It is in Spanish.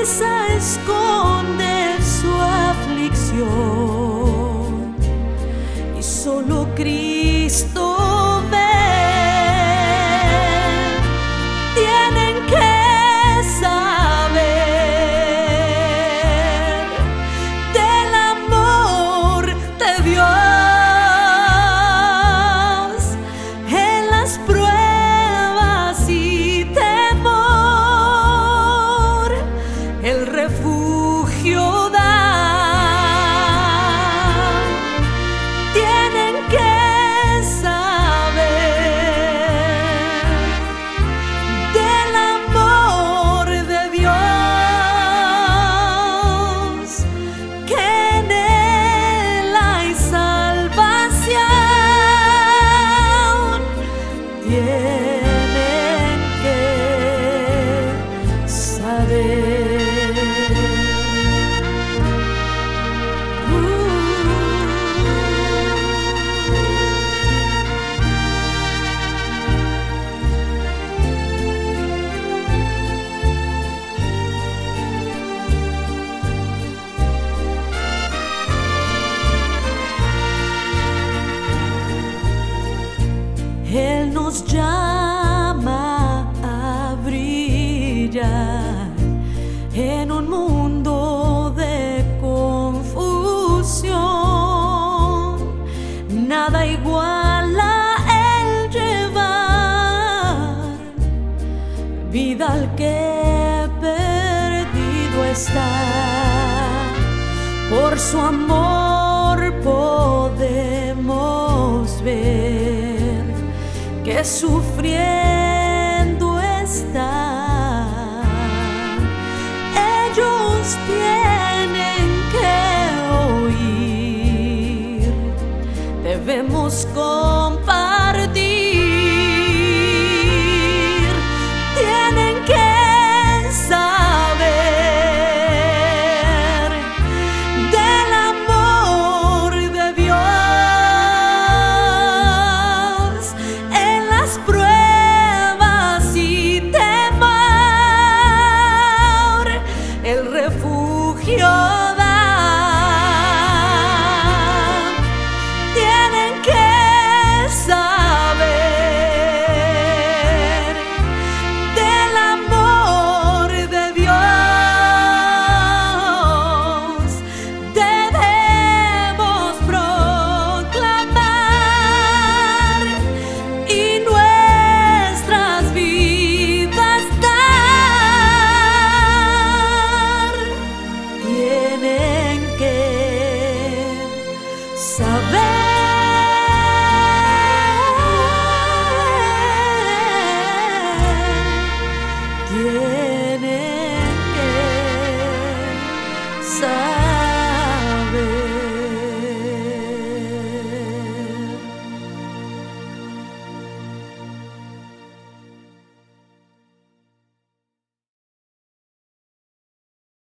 risa esconde su aflicción y solo Cristo ve. Tienen que saber del amor de Dios en las pruebas y temor. El refugio da. Tienen que saber del amor de Dios, que en Él hay salvación. Tienen que saber. Él nos llama a brillar en un mundo de confusión. Nada iguala el llevar vida al que perdido está. Por su amor podemos ver que sufriendo está. Ellos tienen que oír, debemos compartir.